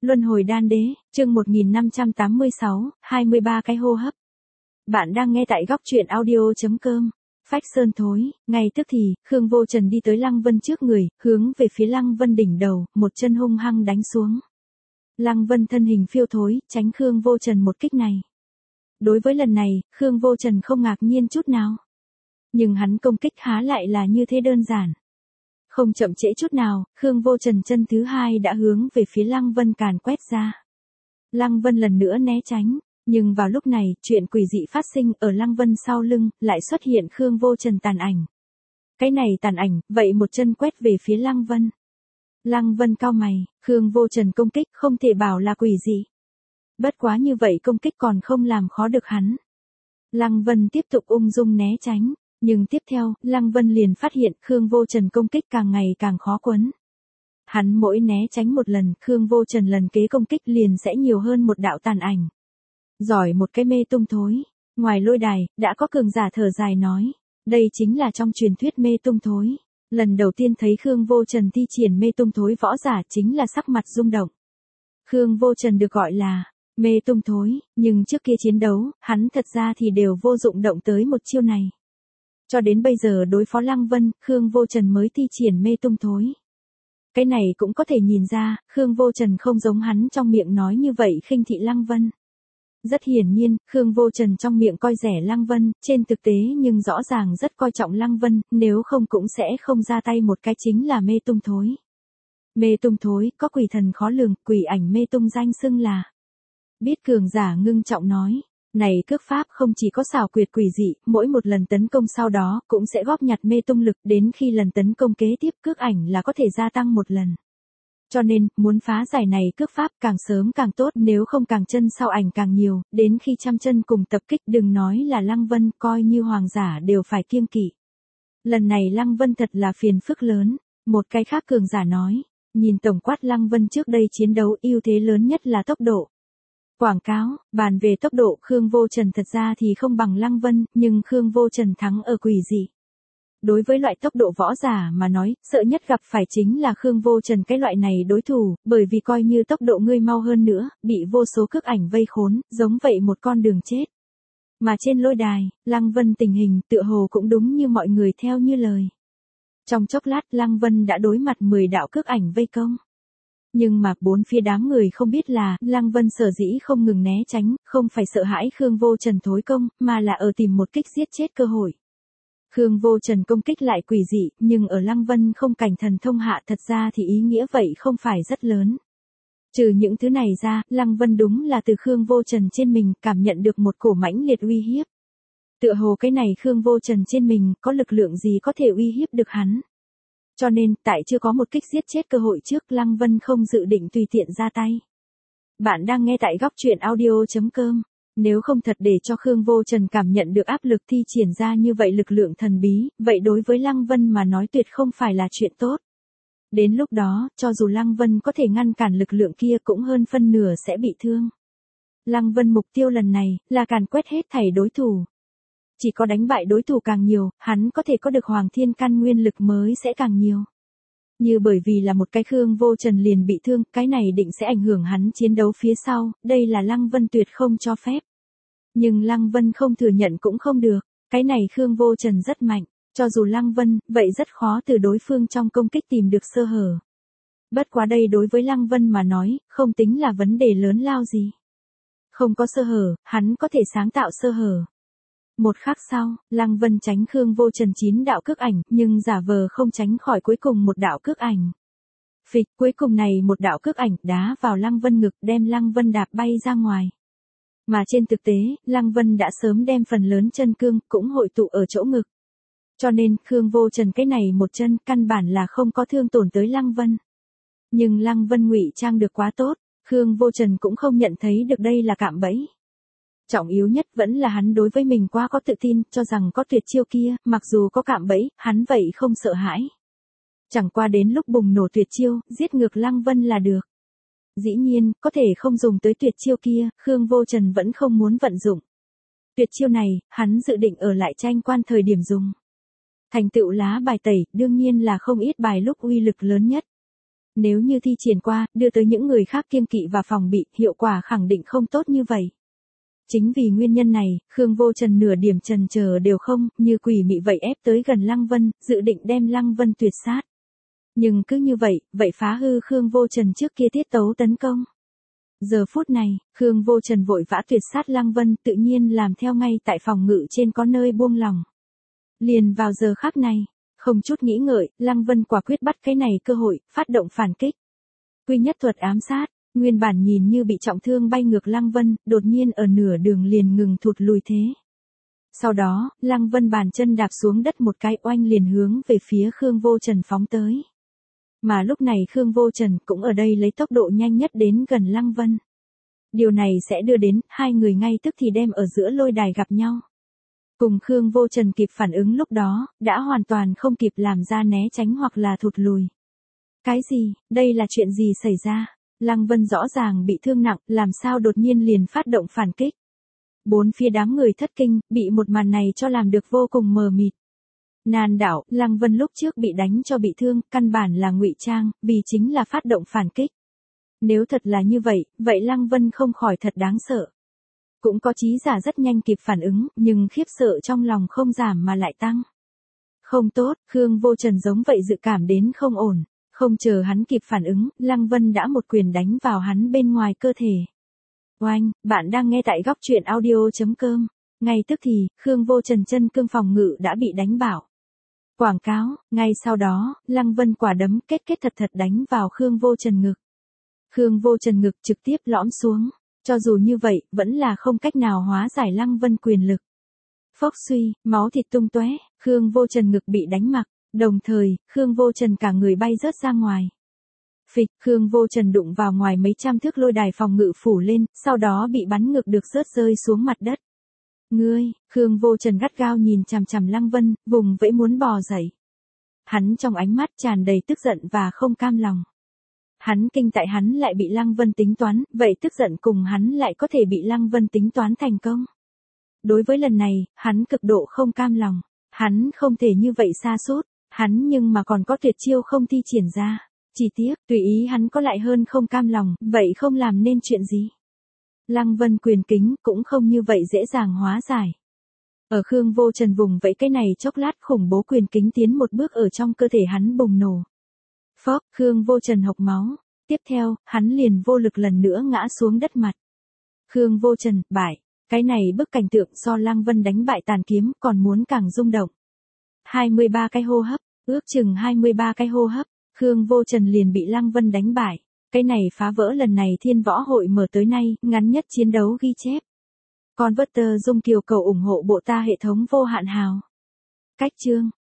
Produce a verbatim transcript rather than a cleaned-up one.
Luân hồi đan đế, chương một nghìn năm trăm tám mươi sáu, hai mươi ba cái hô hấp. Bạn đang nghe tại góc truyện audio chấm com. Phách sơn thối, ngay tức thì, Khương Vô Trần đi tới Lăng Vân trước người, hướng về phía Lăng Vân đỉnh đầu, một chân hung hăng đánh xuống. Lăng Vân thân hình phiêu thối, tránh Khương Vô Trần một kích này. Đối với lần này, Khương Vô Trần không ngạc nhiên chút nào. Nhưng hắn công kích há lại là như thế đơn giản. Không chậm trễ chút nào, Khương Vô Trần chân thứ hai đã hướng về phía Lăng Vân càn quét ra. Lăng Vân lần nữa né tránh, nhưng vào lúc này, chuyện quỷ dị phát sinh ở Lăng Vân sau lưng, lại xuất hiện Khương Vô Trần tàn ảnh. Cái này tàn ảnh, vậy một chân quét về phía Lăng Vân. Lăng Vân cau mày, Khương Vô Trần công kích không thể bảo là quỷ dị. Bất quá như vậy công kích còn không làm khó được hắn. Lăng Vân tiếp tục ung dung né tránh. Nhưng tiếp theo, Lăng Vân liền phát hiện Khương Vô Trần công kích càng ngày càng khó quấn. Hắn mỗi né tránh một lần, Khương Vô Trần lần kế công kích liền sẽ nhiều hơn một đạo tàn ảnh. Giỏi một cái mê tung thối. Ngoài lôi đài, đã có cường giả thở dài nói. Đây chính là trong truyền thuyết mê tung thối. Lần đầu tiên thấy Khương Vô Trần thi triển mê tung thối võ giả chính là sắc mặt rung động. Khương Vô Trần được gọi là mê tung thối, nhưng trước kia chiến đấu, hắn thật ra thì đều vô dụng động tới một chiêu này. Cho đến bây giờ đối phó Lăng Vân, Khương Vô Trần mới thi triển mê tung thối. Cái này cũng có thể nhìn ra, Khương Vô Trần không giống hắn trong miệng nói như vậy khinh thị Lăng Vân. Rất hiển nhiên, Khương Vô Trần trong miệng coi rẻ Lăng Vân, trên thực tế nhưng rõ ràng rất coi trọng Lăng Vân, nếu không cũng sẽ không ra tay một cái chính là mê tung thối. Mê tung thối, có quỷ thần khó lường, quỷ ảnh mê tung danh xưng là. Biết cường giả ngưng trọng nói. Này cước pháp không chỉ có xảo quyệt quỷ dị, mỗi một lần tấn công sau đó cũng sẽ góp nhặt mê tung lực đến khi lần tấn công kế tiếp cước ảnh là có thể gia tăng một lần. Cho nên, muốn phá giải này cước pháp càng sớm càng tốt, nếu không càng chân sau ảnh càng nhiều, đến khi trăm chân cùng tập kích đừng nói là Lăng Vân, coi như hoàng giả đều phải kiêng kỵ. Lần này Lăng Vân thật là phiền phức lớn, một cái khác cường giả nói, nhìn tổng quát Lăng Vân trước đây chiến đấu ưu thế lớn nhất là tốc độ. Quảng cáo, bàn về tốc độ Khương Vô Trần thật ra thì không bằng Lăng Vân, nhưng Khương Vô Trần thắng ở quỷ dị. Đối với loại tốc độ võ giả mà nói, sợ nhất gặp phải chính là Khương Vô Trần cái loại này đối thủ, bởi vì coi như tốc độ ngươi mau hơn nữa, bị vô số cước ảnh vây khốn, giống vậy một con đường chết. Mà trên lôi đài, Lăng Vân tình hình tựa hồ cũng đúng như mọi người theo như lời. Trong chốc lát Lăng Vân đã đối mặt mười đạo cước ảnh vây công. Nhưng mà bốn phía đám người không biết là, Lăng Vân sở dĩ không ngừng né tránh, không phải sợ hãi Khương Vô Trần thối công, mà là ở tìm một kích giết chết cơ hội. Khương Vô Trần công kích lại quỷ dị, nhưng ở Lăng Vân không cảnh thần thông hạ thật ra thì ý nghĩa vậy không phải rất lớn. Trừ những thứ này ra, Lăng Vân đúng là từ Khương Vô Trần trên mình cảm nhận được một cổ mãnh liệt uy hiếp. Tựa hồ cái này Khương Vô Trần trên mình có lực lượng gì có thể uy hiếp được hắn. Cho nên, tại chưa có một kích giết chết cơ hội trước, Lăng Vân không dự định tùy tiện ra tay. Bạn đang nghe tại góc truyện audio chấm com. Nếu không thật để cho Khương Vô Trần cảm nhận được áp lực thi triển ra như vậy lực lượng thần bí, vậy đối với Lăng Vân mà nói tuyệt không phải là chuyện tốt. Đến lúc đó, cho dù Lăng Vân có thể ngăn cản lực lượng kia cũng hơn phân nửa sẽ bị thương. Lăng Vân mục tiêu lần này, là càn quét hết thảy đối thủ. Chỉ có đánh bại đối thủ càng nhiều, hắn có thể có được Hoàng Thiên Căn nguyên lực mới sẽ càng nhiều. Như bởi vì là một cái Khương Vô Trần liền bị thương, cái này định sẽ ảnh hưởng hắn chiến đấu phía sau, đây là Lăng Vân tuyệt không cho phép. Nhưng Lăng Vân không thừa nhận cũng không được, cái này Khương Vô Trần rất mạnh, cho dù Lăng Vân, vậy rất khó từ đối phương trong công kích tìm được sơ hở. Bất quá đây đối với Lăng Vân mà nói, không tính là vấn đề lớn lao gì. Không có sơ hở, hắn có thể sáng tạo sơ hở. Một khắc sau, Lăng Vân tránh Khương Vô Trần chín đạo cước ảnh, nhưng giả vờ không tránh khỏi cuối cùng một đạo cước ảnh. Phịch, cuối cùng này một đạo cước ảnh đá vào Lăng Vân ngực đem Lăng Vân đạp bay ra ngoài. Mà trên thực tế, Lăng Vân đã sớm đem phần lớn chân cương cũng hội tụ ở chỗ ngực. Cho nên, Khương Vô Trần cái này một chân căn bản là không có thương tổn tới Lăng Vân. Nhưng Lăng Vân ngụy trang được quá tốt, Khương Vô Trần cũng không nhận thấy được đây là cạm bẫy. Trọng yếu nhất vẫn là hắn đối với mình quá có tự tin, cho rằng có tuyệt chiêu kia, mặc dù có cạm bẫy, hắn vậy không sợ hãi. Chẳng qua đến lúc bùng nổ tuyệt chiêu, giết ngược Lăng Vân là được. Dĩ nhiên, có thể không dùng tới tuyệt chiêu kia, Khương Vô Trần vẫn không muốn vận dụng. Tuyệt chiêu này, hắn dự định ở lại tranh quan thời điểm dùng. Thành tựu lá bài tẩy, đương nhiên là không ít bài lúc uy lực lớn nhất. Nếu như thi triển qua, đưa tới những người khác kiêng kỵ và phòng bị, hiệu quả khẳng định không tốt như vậy. Chính vì nguyên nhân này, Khương Vô Trần nửa điểm chần chờ đều không, như quỷ mị vậy ép tới gần Lăng Vân, dự định đem Lăng Vân tuyệt sát. Nhưng cứ như vậy, vậy phá hư Khương Vô Trần trước kia tiết tấu tấn công. Giờ phút này, Khương Vô Trần vội vã tuyệt sát Lăng Vân, tự nhiên làm theo ngay tại phòng ngự trên có nơi buông lòng. Liền vào giờ khắc này, không chút nghĩ ngợi, Lăng Vân quả quyết bắt cái này cơ hội, phát động phản kích. Quy nhất thuật ám sát, nguyên bản nhìn như bị trọng thương bay ngược Lăng Vân, đột nhiên ở nửa đường liền ngừng thụt lùi thế. Sau đó, Lăng Vân bàn chân đạp xuống đất một cái oanh liền hướng về phía Khương Vô Trần phóng tới. Mà lúc này Khương Vô Trần cũng ở đây lấy tốc độ nhanh nhất đến gần Lăng Vân. Điều này sẽ đưa đến, hai người ngay tức thì đem ở giữa lôi đài gặp nhau. Cùng Khương Vô Trần kịp phản ứng lúc đó, đã hoàn toàn không kịp làm ra né tránh hoặc là thụt lùi. Cái gì, đây là chuyện gì xảy ra? Lăng Vân rõ ràng bị thương nặng, làm sao đột nhiên liền phát động phản kích. Bốn phía đám người thất kinh, bị một màn này cho làm được vô cùng mờ mịt. Nan đảo, Lăng Vân lúc trước bị đánh cho bị thương, căn bản là ngụy trang, vì chính là phát động phản kích. Nếu thật là như vậy, vậy Lăng Vân không khỏi thật đáng sợ. Cũng có trí giả rất nhanh kịp phản ứng, nhưng khiếp sợ trong lòng không giảm mà lại tăng. Không tốt, Khương Vô Trần giống vậy dự cảm đến không ổn. Không chờ hắn kịp phản ứng, Lăng Vân đã một quyền đánh vào hắn bên ngoài cơ thể. Oanh, bạn đang nghe tại góc truyện audio chấm com. Ngay tức thì, Khương Vô Trần chân cương phòng ngự đã bị đánh bảo. Quảng cáo, ngay sau đó, Lăng Vân quả đấm kết kết thật thật đánh vào Khương Vô Trần ngực. Khương Vô Trần ngực trực tiếp lõm xuống. Cho dù như vậy, vẫn là không cách nào hóa giải Lăng Vân quyền lực. Phốc suy, máu thịt tung tóe, Khương Vô Trần ngực bị đánh mặc. Đồng thời, Khương Vô Trần cả người bay rớt ra ngoài. Phịch, Khương Vô Trần đụng vào ngoài mấy trăm thước lôi đài phòng ngự phủ lên, sau đó bị bắn ngược được rớt rơi xuống mặt đất. Ngươi, Khương Vô Trần gắt gao nhìn chằm chằm Lăng Vân, vùng vẫy muốn bò dậy. Hắn trong ánh mắt tràn đầy tức giận và không cam lòng. Hắn kinh tại hắn lại bị Lăng Vân tính toán, vậy tức giận cùng hắn lại có thể bị Lăng Vân tính toán thành công. Đối với lần này, hắn cực độ không cam lòng. Hắn không thể như vậy sa sút. Hắn nhưng mà còn có tuyệt chiêu không thi triển ra. Chỉ tiếc, tùy ý hắn có lại hơn không cam lòng, vậy không làm nên chuyện gì. Lăng Vân quyền kính cũng không như vậy dễ dàng hóa giải. Ở Khương Vô Trần vùng vẫy cái này chốc lát khủng bố quyền kính tiến một bước ở trong cơ thể hắn bùng nổ. Phốc, Khương Vô Trần hộc máu. Tiếp theo, hắn liền vô lực lần nữa ngã xuống đất mặt. Khương Vô Trần, bại. Cái này bức cảnh tượng so Lăng Vân đánh bại tàn kiếm còn muốn càng rung động. hai mươi ba cái hô hấp, ước chừng hai mươi ba cái hô hấp, Khương Vô Trần liền bị Lăng Vân đánh bại. Cái này phá vỡ lần này Thiên Võ Hội mở tới nay, ngắn nhất chiến đấu ghi chép. Converter dung kiều cầu ủng hộ bộ ta hệ thống vô hạn hào. Cách chương